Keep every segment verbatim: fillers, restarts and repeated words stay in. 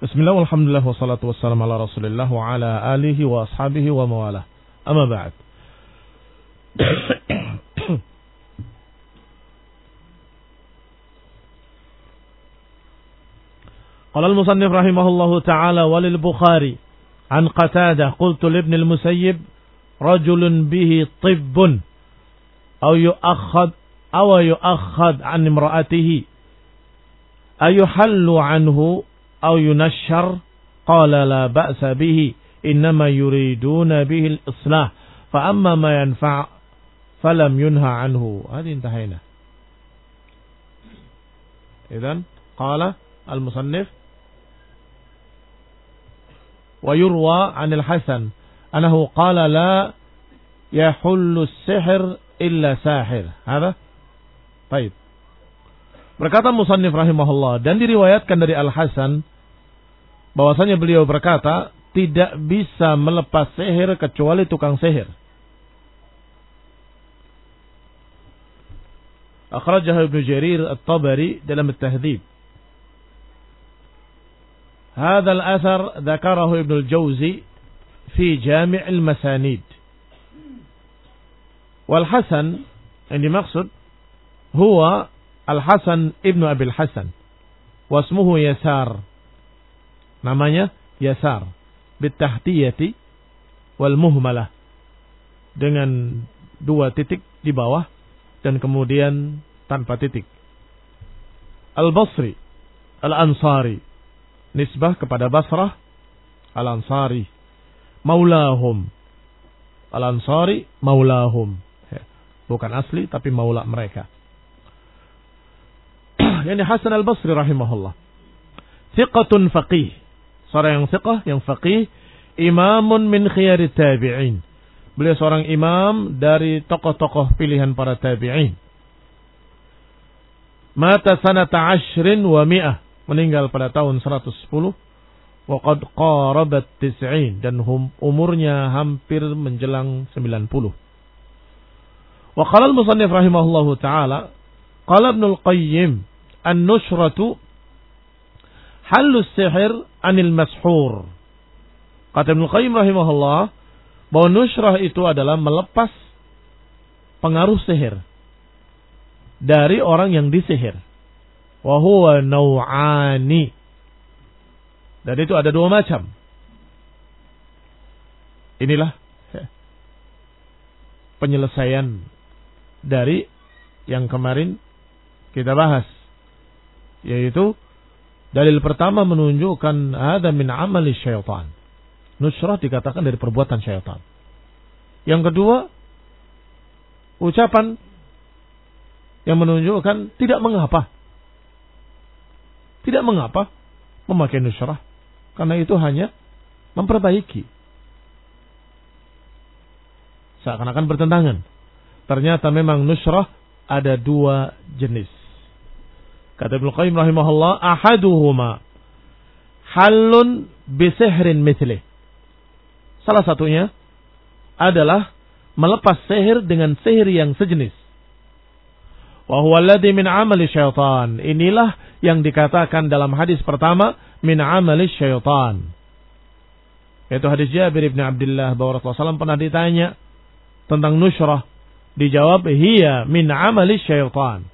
Bismillah, walhamdulillah, wassalatu wassalamu ala rasulillah wa ala alihi wa ashabihi wa mawalah. Amma ba'd. Qala al-musannif rahimahullahu ta'ala walil Bukhari an Qatadah qultu li ibn al-Musayyib rajulun bihi tibbun aw yu'akhad aw yu'akhad an imra'atihi ayuhallu anhu أو ينشر قال لا بأس به إنما يريدون به الإصلاح فأما ما ينفع فلم ينهى عنه. هذه انتهينا. إذن قال المصنف ويروى عن الحسن أنه قال لا يحل السحر إلا ساحر. هذا طيب. Berkata musannif rahimahullah, dan diriwayatkan dari Al-Hasan bahwasanya beliau berkata tidak bisa melepas sihir kecuali tukang sihir. Akhrajahu Ibnu Jarir At-Tabari dalam At-Tahdhib. Hadha al-athar dzakarahu Ibnu Al-Jawzi fi Jami' al-Masanid. Wal Hasan yang dimaksud huwa Al-Hasan ibnu Abil Hasan wasmuhu Yasar, namanya Yasar bitahtiyati wal muhmalah, dengan dua titik di bawah dan kemudian tanpa titik. Al-Basri Al-Ansari, nisbah kepada Basrah. Al-Ansari maulahum, Al-Ansari maulahum, bukan asli tapi maula mereka. Yani Hasan Al-Basri rahimahullah thiqatun faqih, seorang yang thiqah, yang faqih, imamun min khiyari tabi'in, beliau seorang imam dari tokoh-tokoh pilihan para tabi'in. Mata sanata ashrin wa mi'ah, meninggal pada tahun seratus sepuluh, wa qad qarabat tis'in, dan hum, umurnya hampir menjelang sembilan puluh. Wa qala al-musannif rahimahullahu ta'ala qala Ibnu Al-Qayyim an-nushratu halus sihir anil mashur. Kata Ibnu Qayyim rahimahullah bahwa nushrah itu adalah melepas pengaruh sihir dari orang yang disihir. Wa huwa naw'ani, dan itu ada dua macam. Inilah penyelesaian dari yang kemarin kita bahas, yaitu dalil pertama menunjukkan ada min amali syaitan. Nusrah dikatakan dari perbuatan syaitan. Yang kedua, ucapan yang menunjukkan tidak mengapa. Tidak mengapa memakai nusrah, karena itu hanya memperbaiki. Seakan-akan bertentangan. Ternyata memang nusrah ada dua jenis. Kata Ibnu Qayyim rahimahullah, ahaduhuma halun bisihrin mithlih. Salah satunya adalah melepas sihir dengan sihir yang sejenis. Wa huwa alladhi min amali syaitan. Inilah yang dikatakan dalam hadis pertama min amali syaitan. Yaitu hadis Jabir bin Abdullah bahwa Rasulullah shallallahu alaihi wasallam pernah ditanya tentang nusrah. Dijawab, hiya min amali syaitan.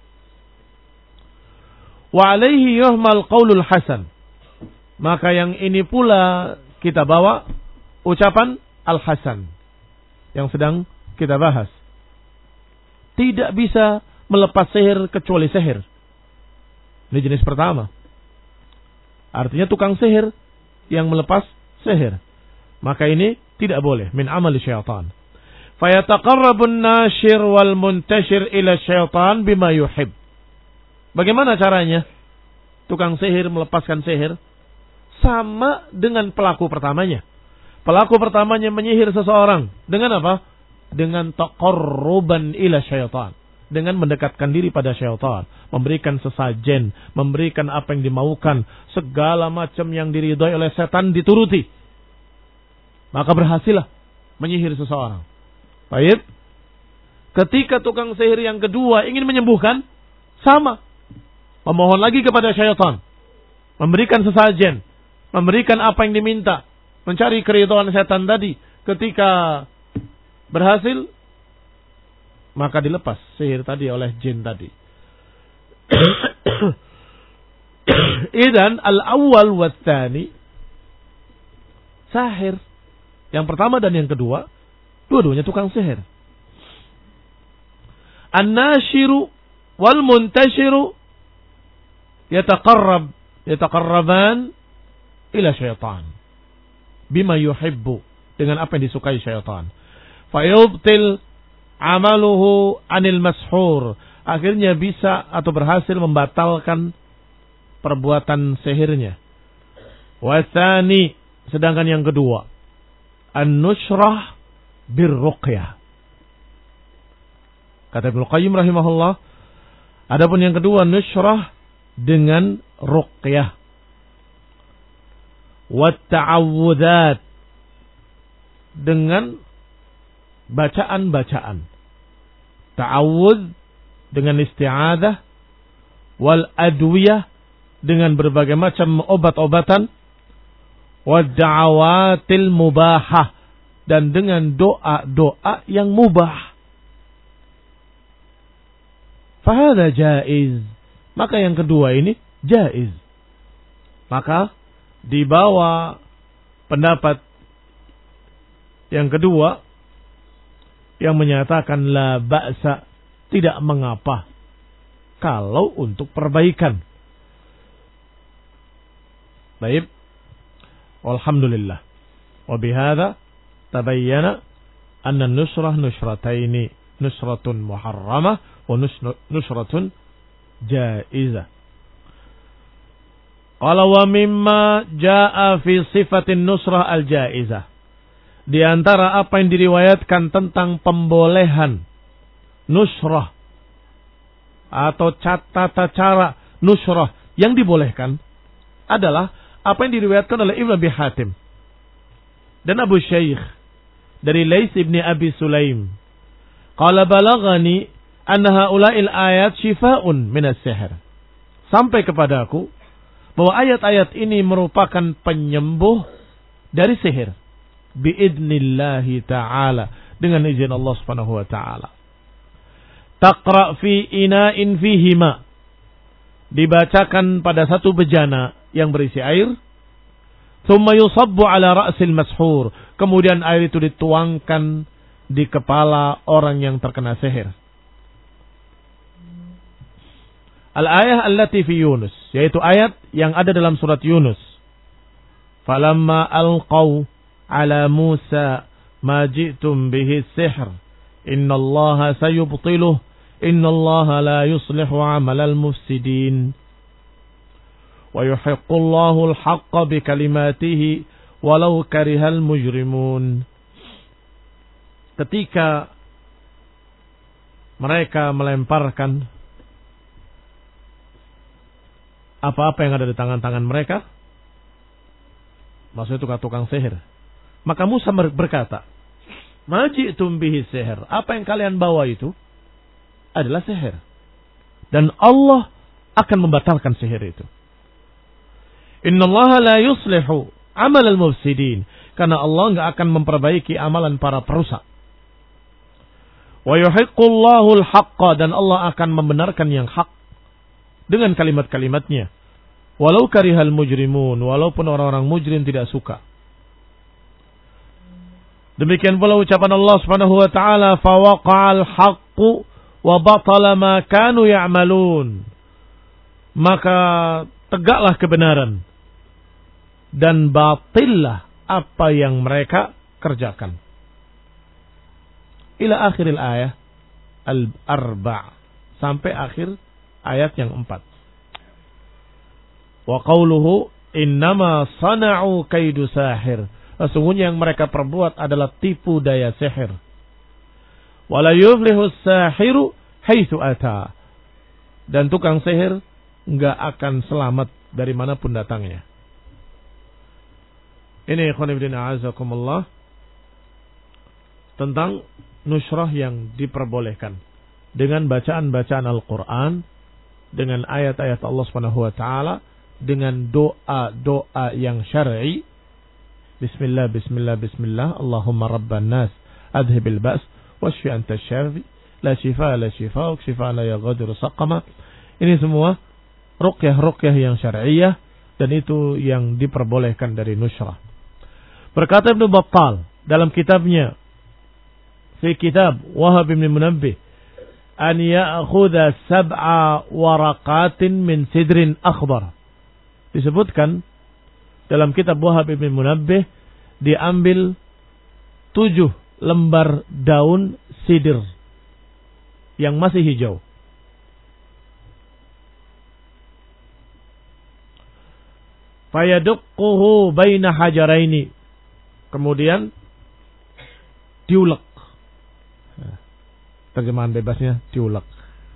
Wa alaihi yuhmal qaulul hasan. Maka yang ini pula kita bawa ucapan Al-Hasan yang sedang kita bahas. Tidak bisa melepas sihir kecuali sihir. Ini jenis pertama. Artinya tukang sihir yang melepas sihir. Maka ini tidak boleh min amali syaitan. Fayataqarrabun nashir wal muntashir ila syaitan bima yuhib. Bagaimana caranya tukang sihir melepaskan sihir? Sama dengan pelaku pertamanya. Pelaku pertamanya menyihir seseorang. Dengan apa? Dengan taqarruban ila syaitan. Dengan mendekatkan diri pada syaitan. Memberikan sesajen. Memberikan apa yang dimaukan. Segala macam yang diridhoi oleh setan dituruti. Maka berhasillah menyihir seseorang. Baik. Ketika tukang sihir yang kedua ingin menyembuhkan, sama. Memohon lagi kepada syaitan. Memberikan sesajen. memberikan apa yang diminta, mencari keridhaan setan tadi. Ketika berhasil, maka dilepas sihir tadi oleh jin tadi. Idan al-awwal wa tsani, sahir yang pertama dan yang kedua, dua-duanya tukang sihir. An-nashiru wal muntashiru yataqarrab yataqarraban ila syaitan bima yuhibbu, dengan apa yang disukai syaitan. Fa yubtil amaluhu anil mashur, akhirnya bisa atau berhasil membatalkan perbuatan sihirnya. Wa tsani, sedangkan yang kedua, an-nushrah birruqyah. Kata Ibnu Qayyim rahimahullah, adapun yang kedua nushrah dengan ruqyah. Wa ta'awudzat, dengan bacaan-bacaan. Ta'awudz dengan isti'adzah, wal adwiyah dengan berbagai macam obat-obatan, wa da'awatil mubahah, dan dengan doa-doa yang mubah. Fahada jaiz, maka yang kedua ini jaiz. Maka dibawa pendapat yang kedua yang menyatakan la ba'sa, tidak mengapa kalau untuk perbaikan. Baik, alhamdulillah. Wa bihadza tabayyana anna an-nusrah nusrataini, nusratun muharramah wa nusratun jaizah. Qala wa mimma jaa fi sifatin nusrah al-jaizah, di antara apa yang diriwayatkan tentang pembolehan nusrah atau tata cara nusrah yang dibolehkan adalah apa yang diriwayatkan oleh Ibnu Abi Hatim dan Abu Shaykh dari Laits ibn Abi Sulaim. Qala balagani anna haula'il ayat shifaa'un min as-sihr. Sampai kepadaku bahwa ayat-ayat ini merupakan penyembuh dari sihir. Biidnillahi ta'ala, dengan izin Allah Subhanahu wa ta'ala. Taqra fi ina'in fihima, dibacakan pada satu bejana yang berisi air. Thumma yusabbu ala ra'sil mashur, kemudian air itu dituangkan di kepala orang yang terkena sihir. Al-ayah allati fi Yunus, yaitu ayat yang ada dalam surat Yunus. Falamma alqaw ala Musa ma ji'tum bihi sihr innallaha sayubtiluh innallaha la yuslihu amalal mufsidin wa yuhiqqullahu al-haqqa bikalimatihi walau karihal mujrimun. Ketika mereka melemparkan apa-apa yang ada di tangan-tangan mereka, maksudnya tukang-tukang sihir, maka Musa berkata, "Maji'tum bihi sihir." Apa yang kalian bawa itu adalah sihir. Dan Allah akan membatalkan sihir itu. Innallaha la yuslihu amal al-mufsidin. Karena Allah enggak akan memperbaiki amalan para perusak. Wa yuhiqqullahu al-haqqa, dan Allah akan membenarkan yang hak dengan kalimat-kalimatnya. Walau karihal mujrimun, walaupun orang-orang mujrim tidak suka. Demikian pula ucapan Allah Subhanahu wa taala, fa waqa'al haqqu wa batala ma kanu ya'malun. Maka tegaklah kebenaran dan batillah apa yang mereka kerjakan. Ila akhiril ayah al-arba', sampai akhir ayat yang empat. Wa qawluhu innama sana'u kaidu sahir. Sesungguhnya yang mereka perbuat adalah tipu daya sihir. Wala yuflihu sahiru haitsu ata. Dan tukang sihir enggak akan selamat dari manapun datangnya. Ini ikhwan fillah a'azakumullah tentang nusrah yang diperbolehkan dengan bacaan-bacaan Al-Quran, dengan ayat-ayat Allah Subhanahu wa taala, dengan doa-doa yang syar'i. Bismillah, bismillah, bismillah. Allahumma rabban nas, adhibil ba's, washfi anta syafi, la shifa, la shifa, shifa la yaghadiru saqama. Ini semua ruqyah-ruqyah yang syar'iyah, dan itu yang diperbolehkan dari nusrah. Berkata Ibnu Battal dalam kitabnya, fi kitab Wahab bin Munabbih, an ya'khudha sab'a waraqatin min sidrin akhbar. Disebutkan dalam kitab Wahab bin Munabbih, diambil tujuh lembar daun sidir yang masih hijau. Fayadukkuhu baina hajaraini. Kemudian diulek. Terjemahan bebasnya diulek.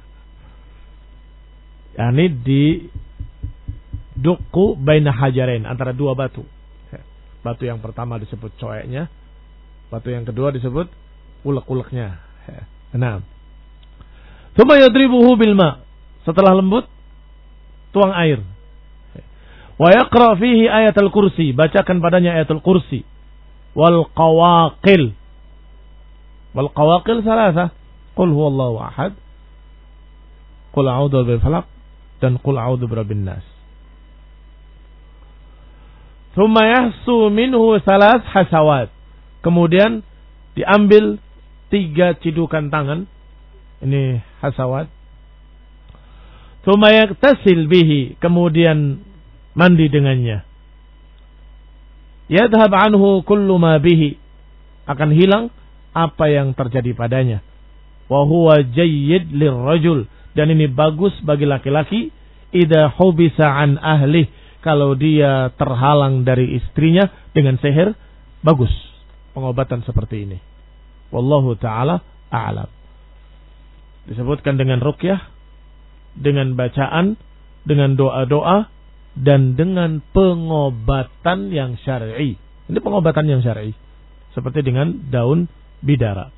Yani di dukku baina hajarain, antara dua batu. Batu yang pertama disebut coeknya, batu yang kedua disebut ulek-uleknya. Nah. Tsumma yadribuhu bil ma. Setelah lembut, tuang air. Wa yaqra fihi ayatul kursi, bacakan padanya ayatul kursi. Wal qawaqil. Wal qawaqil salasa. Qul huwallahu ahad. Qul a'udzu bil falaq dan qul a'udzu birabbin nas. Tsumma yahsu minhu salas hasawat. Kemudian diambil tiga cidukan tangan. Ini hasawat. Tsumma yaktasil bihi, kemudian mandi dengannya. Yadhhab anhu kullu ma bihi, akan hilang apa yang terjadi padanya. Wa huwa jayyid lirrajul, dan ini bagus bagi laki-laki. Idza hubisa an ahli, kalau dia terhalang dari istrinya dengan sihir, bagus pengobatan seperti ini. Wallahu ta'ala a'lam. Disebutkan dengan ruqyah, dengan bacaan, dengan doa-doa, dan dengan pengobatan yang syar'i. Ini pengobatan yang syar'i, seperti dengan daun bidara.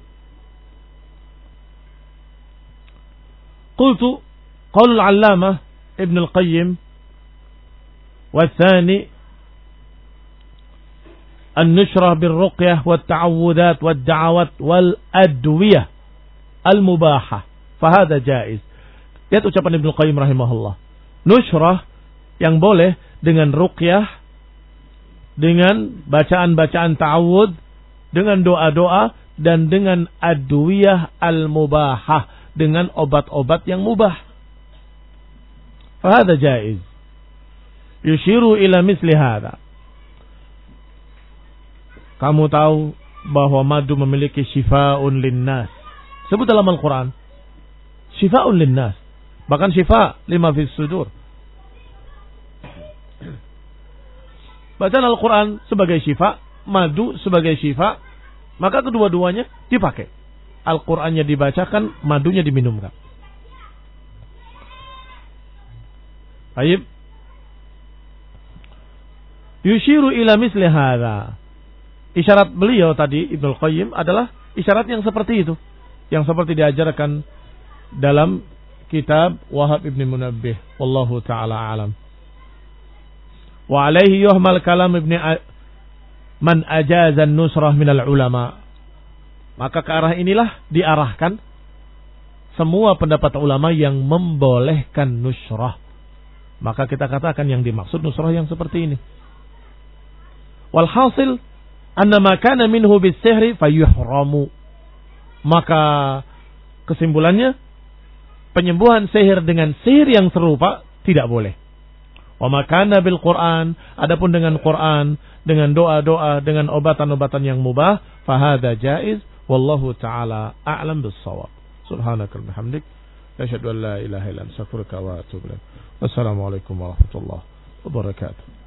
Qultu qaulul 'allamah Ibn al-Qayyim wa tsani an-nushrah bir-ruqyah wat-ta'awudat wad-da'awat wal-adwiyah al-mubahah fa hadha jaiz. Lihat ucapan Ibn al-Qayyim rahimahullah. Nushrah yang boleh dengan ruqyah, dengan bacaan-bacaan ta'awud, dengan doa-doa, dan dengan adwiyah al-mubahah, dengan obat-obat yang mubah. Fahada jaiz. Yushiru ila misli hada. Kamu tahu bahwa madu memiliki syifa'un linnas. Sebut dalam Al-Quran. Syifa'un linnas. Bahkan syifa' lima fis sudur. Bacaan Al-Quran sebagai syifa, madu sebagai syifa, maka kedua-duanya dipakai. Al-Qurannya dibacakan, madunya diminumkan. Baik. Yushiru ila misli hadza. Isyarat beliau tadi Ibnu Qayyim adalah isyarat yang seperti itu, yang seperti diajarkan dalam kitab Wahab bin Munabbih. Wallahu ta'ala alam. Wa alaihi yuhmal kalam ibni man ajaza an-nusrah minal ulama. Maka ke arah inilah diarahkan semua pendapat ulama yang membolehkan nusrah. Maka kita katakan yang dimaksud nusrah yang seperti ini. Walhasil anna ma kana minhu bis-sihri fayuhramu. Maka kesimpulannya, penyembuhan sihir dengan sihir yang serupa tidak boleh. Wa makana bil Quran, adapun dengan Quran, dengan doa-doa, dengan obatan-obatan yang mubah, fahada jaiz. Wallahu ta'ala a'lam bis-shawab. Subhanaka wa bihamdik, asyhadu an la ilaha illa anta, astaghfiruka wa atubu ilaik. Wassalamualaikum warahmatullahi wabarakatuh.